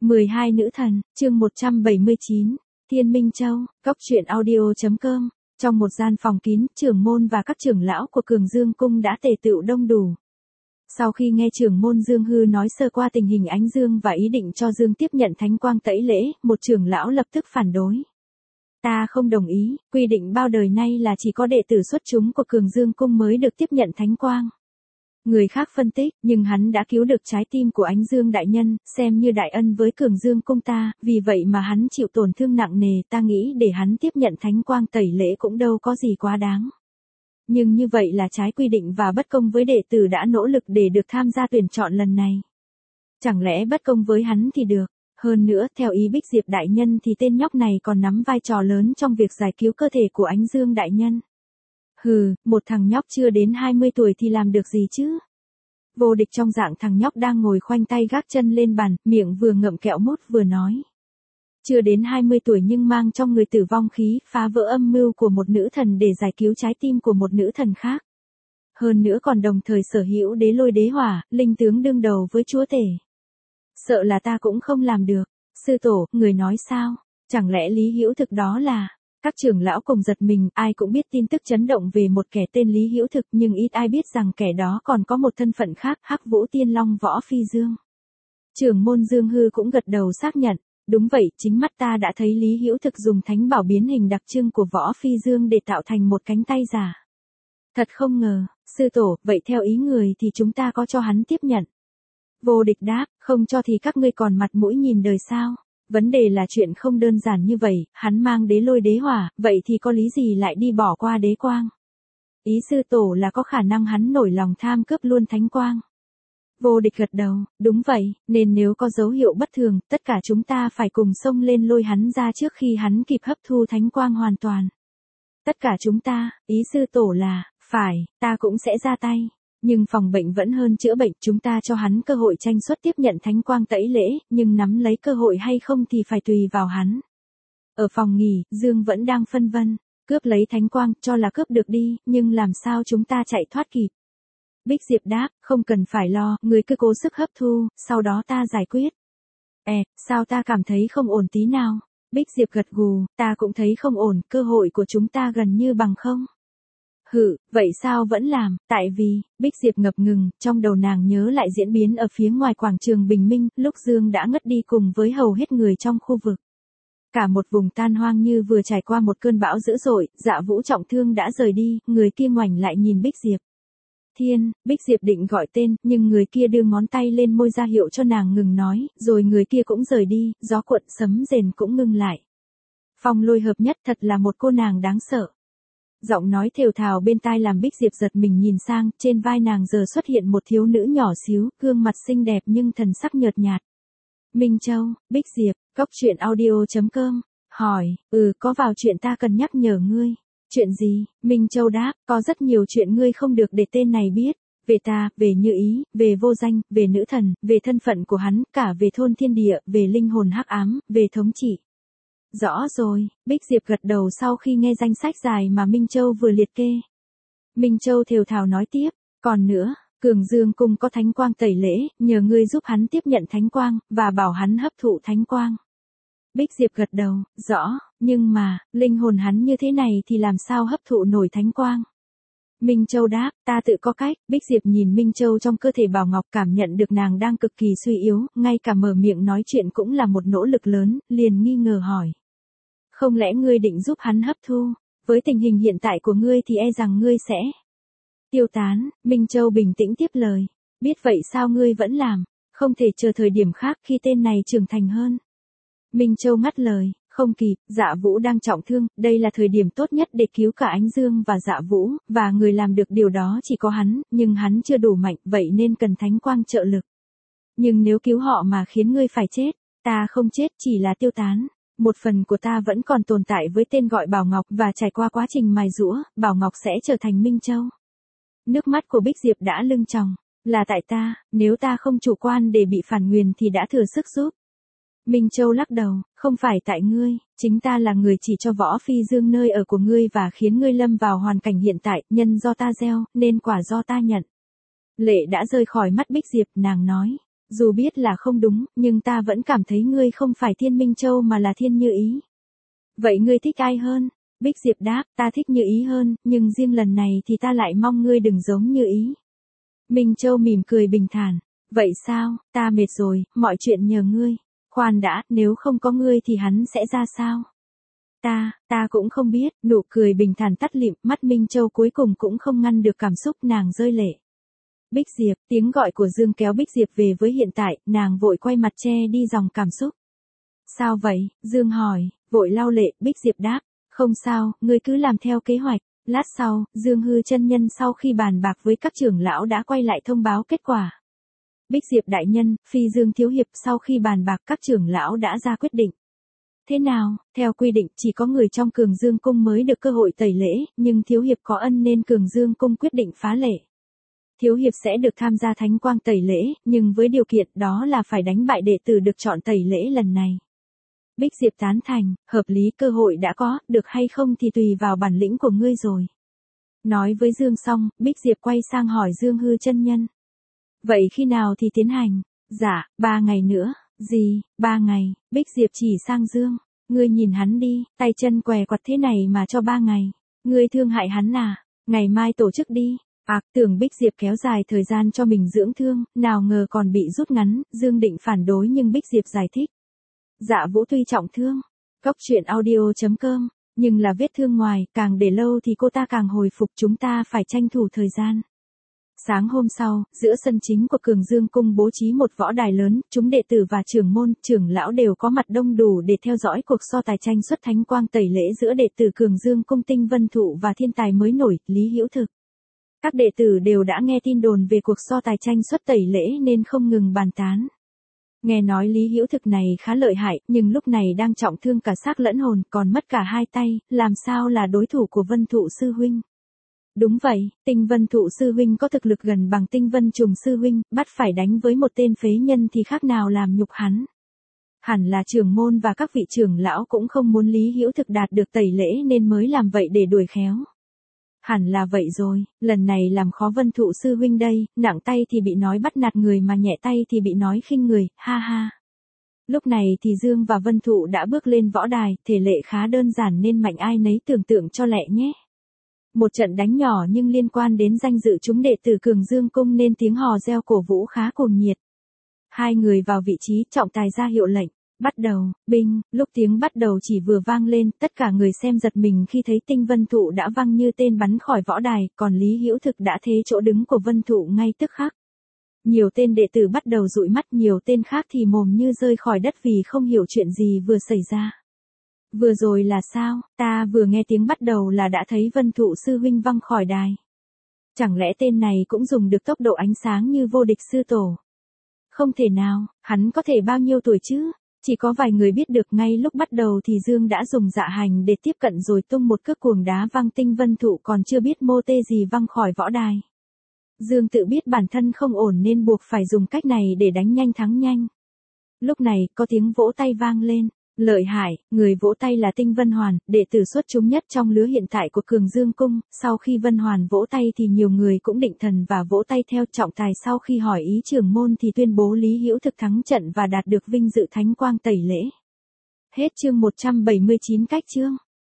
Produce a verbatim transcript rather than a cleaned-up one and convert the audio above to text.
mười hai nữ thần, chương một trăm bảy mươi chín, Thiên Minh Châu, Cốc truyện audio chấm com. Trong một gian phòng kín, trưởng môn và các trưởng lão của Cường Dương Cung đã tề tựu đông đủ. Sau khi nghe trưởng môn Dương Hư nói sơ qua tình hình Ánh Dương và ý định cho Dương tiếp nhận thánh quang tẩy lễ, một trưởng lão lập tức phản đối. Ta không đồng ý, quy định bao đời nay là chỉ có đệ tử xuất chúng của Cường Dương Cung mới được tiếp nhận thánh quang. Người khác phân tích, nhưng hắn đã cứu được trái tim của Ánh Dương đại nhân, xem như đại ân với Cường Dương Cung ta, vì vậy mà hắn chịu tổn thương nặng nề, ta nghĩ để hắn tiếp nhận thánh quang tẩy lễ cũng đâu có gì quá đáng. Nhưng như vậy là trái quy định và bất công với đệ tử đã nỗ lực để được tham gia tuyển chọn lần này. Chẳng lẽ bất công với hắn thì được? Hơn nữa, theo ý Bích Diệp đại nhân thì tên nhóc này còn nắm vai trò lớn trong việc giải cứu cơ thể của Ánh Dương đại nhân. Hừ, một thằng nhóc chưa đến hai mươi tuổi thì làm được gì chứ? Vô Địch trong dạng thằng nhóc đang ngồi khoanh tay gác chân lên bàn, miệng vừa ngậm kẹo mút vừa nói. Chưa đến hai mươi tuổi nhưng mang trong người tử vong khí, phá vỡ âm mưu của một nữ thần để giải cứu trái tim của một nữ thần khác. Hơn nữa còn đồng thời sở hữu đế lôi đế hỏa, linh tướng đương đầu với chúa tể. Sợ là ta cũng không làm được. Sư tổ, người nói sao? Chẳng lẽ Lý Hữu Thực đó là... Các trưởng lão cùng giật mình, ai cũng biết tin tức chấn động về một kẻ tên Lý Hữu Thực, nhưng ít ai biết rằng kẻ đó còn có một thân phận khác, Hắc Vũ Tiên Long Võ Phi Dương. Trưởng môn Dương Hư cũng gật đầu xác nhận, đúng vậy, chính mắt ta đã thấy Lý Hữu Thực dùng thánh bảo biến hình đặc trưng của Võ Phi Dương để tạo thành một cánh tay giả. Thật không ngờ, sư tổ, vậy theo ý người thì chúng ta có cho hắn tiếp nhận? Vô Địch đáp, không cho thì các ngươi còn mặt mũi nhìn đời sao? Vấn đề là chuyện không đơn giản như vậy, hắn mang đế lôi đế hỏa, vậy thì có lý gì lại đi bỏ qua đế quang? Ý sư tổ là có khả năng hắn nổi lòng tham cướp luôn thánh quang. Vô Địch gật đầu, đúng vậy, nên nếu có dấu hiệu bất thường, tất cả chúng ta phải cùng xông lên lôi hắn ra trước khi hắn kịp hấp thu thánh quang hoàn toàn. Tất cả chúng ta, ý sư tổ là, phải, ta cũng sẽ ra tay. Nhưng phòng bệnh vẫn hơn chữa bệnh, chúng ta cho hắn cơ hội tranh suất tiếp nhận thánh quang tẩy lễ, nhưng nắm lấy cơ hội hay không thì phải tùy vào hắn. Ở phòng nghỉ, Dương vẫn đang phân vân, cướp lấy thánh quang, cho là cướp được đi, nhưng làm sao chúng ta chạy thoát kịp? Bích Diệp đáp, không cần phải lo, người cứ cố sức hấp thu, sau đó ta giải quyết. Ê, sao ta cảm thấy không ổn tí nào? Bích Diệp gật gù, ta cũng thấy không ổn, cơ hội của chúng ta gần như bằng không. Hự, vậy sao vẫn làm, tại vì, Bích Diệp ngập ngừng, trong đầu nàng nhớ lại diễn biến ở phía ngoài quảng trường Bình Minh, lúc Dương đã ngất đi cùng với hầu hết người trong khu vực. Cả một vùng tan hoang như vừa trải qua một cơn bão dữ dội, Dạ Vũ trọng thương đã rời đi, người kia ngoảnh lại nhìn Bích Diệp. Thiên, Bích Diệp định gọi tên, nhưng người kia đưa ngón tay lên môi ra hiệu cho nàng ngừng nói, rồi người kia cũng rời đi, gió cuộn sấm rền cũng ngưng lại. Phong Lôi hợp nhất thật là một cô nàng đáng sợ. Giọng nói thều thào bên tai làm Bích Diệp giật mình nhìn sang, trên vai nàng giờ xuất hiện một thiếu nữ nhỏ xíu, gương mặt xinh đẹp nhưng thần sắc nhợt nhạt. Minh Châu, Bích Diệp, Cốc truyện audio chấm com, hỏi, ừ có vào chuyện ta cần nhắc nhở ngươi. Chuyện gì? Minh Châu đáp, có rất nhiều chuyện ngươi không được để tên này biết. Về ta, về Như Ý, về Vô Danh, về nữ thần, về thân phận của hắn, cả về thôn thiên địa, về linh hồn hắc ám, về thống trị. Rõ rồi, Bích Diệp gật đầu sau khi nghe danh sách dài mà Minh Châu vừa liệt kê. Minh Châu thều thào nói tiếp, còn nữa, Cường Dương Cung có thánh quang tẩy lễ, nhờ ngươi giúp hắn tiếp nhận thánh quang, và bảo hắn hấp thụ thánh quang. Bích Diệp gật đầu, rõ, nhưng mà, linh hồn hắn như thế này thì làm sao hấp thụ nổi thánh quang? Minh Châu đáp, ta tự có cách. Bích Diệp nhìn Minh Châu trong cơ thể Bảo Ngọc, cảm nhận được nàng đang cực kỳ suy yếu, ngay cả mở miệng nói chuyện cũng là một nỗ lực lớn, liền nghi ngờ hỏi. Không lẽ ngươi định giúp hắn hấp thu? Với tình hình hiện tại của ngươi thì e rằng ngươi sẽ tiêu tán. Minh Châu bình tĩnh tiếp lời. Biết vậy sao ngươi vẫn làm? Không thể chờ thời điểm khác khi tên này trưởng thành hơn. Minh Châu ngắt lời, không kịp, Dạ Vũ đang trọng thương, đây là thời điểm tốt nhất để cứu cả Ánh Dương và Dạ Vũ, và người làm được điều đó chỉ có hắn, nhưng hắn chưa đủ mạnh, vậy nên cần thánh quang trợ lực. Nhưng nếu cứu họ mà khiến ngươi phải chết, ta không chết, chỉ là tiêu tán. Một phần của ta vẫn còn tồn tại với tên gọi Bảo Ngọc, và trải qua quá trình mài giũa, Bảo Ngọc sẽ trở thành Minh Châu. Nước mắt của Bích Diệp đã lưng tròng, là tại ta, nếu ta không chủ quan để bị phản nguyền thì đã thừa sức giúp. Minh Châu lắc đầu, không phải tại ngươi, chính ta là người chỉ cho Võ Phi Dương nơi ở của ngươi và khiến ngươi lâm vào hoàn cảnh hiện tại, nhân do ta gieo, nên quả do ta nhận. Lệ đã rơi khỏi mắt Bích Diệp, nàng nói, Dù biết là không đúng, nhưng ta vẫn cảm thấy ngươi không phải Thiên Minh Châu mà là Thiên Như Ý. Vậy ngươi thích ai hơn? Bích Diệp đáp, ta thích Như Ý hơn, nhưng riêng lần này thì ta lại mong ngươi đừng giống Như Ý. Minh Châu mỉm cười bình thản. Vậy sao, ta mệt rồi, mọi chuyện nhờ ngươi. Khoan đã, nếu không có ngươi thì hắn sẽ ra sao? Ta, ta cũng không biết, nụ cười bình thản tắt lịm, mắt Minh Châu cuối cùng cũng không ngăn được cảm xúc, nàng rơi lệ. Bích Diệp, tiếng gọi của Dương kéo Bích Diệp về với hiện tại, nàng vội quay mặt che đi dòng cảm xúc. Sao vậy? Dương hỏi, vội lau lệ, Bích Diệp đáp, không sao, ngươi cứ làm theo kế hoạch. Lát sau, Dương Hư chân nhân sau khi bàn bạc với các trưởng lão đã quay lại thông báo kết quả. Bích Diệp đại nhân, phi Dương thiếu hiệp sau khi bàn bạc các trưởng lão đã ra quyết định. Thế nào, theo quy định chỉ có người trong Cường Dương cung mới được cơ hội tẩy lễ, nhưng thiếu hiệp có ân nên Cường Dương cung quyết định phá lệ. Thiếu hiệp sẽ được tham gia thánh quang tẩy lễ, nhưng với điều kiện đó là phải đánh bại đệ tử được chọn tẩy lễ lần này. Bích Diệp tán thành, hợp lý, cơ hội đã có, được hay không thì tùy vào bản lĩnh của ngươi rồi. Nói với Dương xong, Bích Diệp quay sang hỏi Dương Hư chân nhân. Vậy khi nào thì tiến hành? Dạ, ba ngày nữa. Gì, ba ngày, Bích Diệp chỉ sang Dương. Ngươi nhìn hắn đi, tay chân què quặt thế này mà cho ba ngày. Ngươi thương hại hắn à? Ngày mai tổ chức đi. À, tưởng Bích Diệp kéo dài thời gian cho mình dưỡng thương, nào ngờ còn bị rút ngắn, Dương định phản đối nhưng Bích Diệp giải thích. Dạ Vũ tuy trọng thương, Cốc truyện audio chấm com, nhưng là vết thương ngoài, càng để lâu thì cô ta càng hồi phục, chúng ta phải tranh thủ thời gian. Sáng hôm sau, giữa sân chính của Cường Dương cung bố trí một võ đài lớn, chúng đệ tử và trưởng môn, trưởng lão đều có mặt đông đủ để theo dõi cuộc so tài tranh xuất thánh quang tẩy lễ giữa đệ tử Cường Dương cung Tinh Vân Thụ và thiên tài mới nổi, Lý Hữu Thực. Các đệ tử đều đã nghe tin đồn về cuộc so tài tranh xuất tẩy lễ nên không ngừng bàn tán. Nghe nói Lý Hữu Thực này khá lợi hại, nhưng lúc này đang trọng thương cả xác lẫn hồn, còn mất cả hai tay, làm sao là đối thủ của Vân Thụ sư huynh. Đúng vậy, Tinh Vân Thụ sư huynh có thực lực gần bằng Tinh Vân Trùng sư huynh, bắt phải đánh với một tên phế nhân thì khác nào làm nhục hắn. Hẳn là trưởng môn và các vị trưởng lão cũng không muốn Lý Hữu Thực đạt được tẩy lễ nên mới làm vậy để đuổi khéo. Hẳn là vậy rồi, lần này làm khó Vân Thụ sư huynh đây, nặng tay thì bị nói bắt nạt người mà nhẹ tay thì bị nói khinh người, ha ha. Lúc này thì Dương và Vân Thụ đã bước lên võ đài, thể lệ khá đơn giản nên mạnh ai nấy tưởng tượng cho lẹ nhé. Một trận đánh nhỏ nhưng liên quan đến danh dự chúng đệ tử Cường Dương cung nên tiếng hò reo cổ vũ khá cuồng nhiệt. Hai người vào vị trí, trọng tài ra hiệu lệnh. Bắt đầu, binh, lúc tiếng bắt đầu chỉ vừa vang lên, tất cả người xem giật mình khi thấy Tinh Vân Thụ đã văng như tên bắn khỏi võ đài, còn Lý Hữu Thực đã thế chỗ đứng của Vân Thụ ngay tức khắc. Nhiều tên đệ tử bắt đầu dụi mắt, nhiều tên khác thì mồm như rơi khỏi đất vì không hiểu chuyện gì vừa xảy ra. Vừa rồi là sao, ta vừa nghe tiếng bắt đầu là đã thấy Vân Thụ sư huynh văng khỏi đài. Chẳng lẽ tên này cũng dùng được tốc độ ánh sáng như vô địch sư tổ? Không thể nào, hắn có thể bao nhiêu tuổi chứ? Chỉ có vài người biết được ngay lúc bắt đầu thì Dương đã dùng dạ hành để tiếp cận rồi tung một cước cuồng đá văng Tinh Vân Thụ còn chưa biết mô tê gì văng khỏi võ đài. Dương tự biết bản thân không ổn nên buộc phải dùng cách này để đánh nhanh thắng nhanh. Lúc này, có tiếng vỗ tay vang lên. Lợi hại, người vỗ tay là Tinh Vân Hoàn, đệ tử xuất chúng nhất trong lứa hiện tại của Cường Dương cung. Sau khi Vân Hoàn vỗ tay thì nhiều người cũng định thần và vỗ tay theo. Trọng tài sau khi hỏi ý trưởng môn thì tuyên bố Lý Hữu Thực thắng trận và đạt được vinh dự thánh quang tẩy lễ. Hết chương một trăm bảy mươi chín cách chương.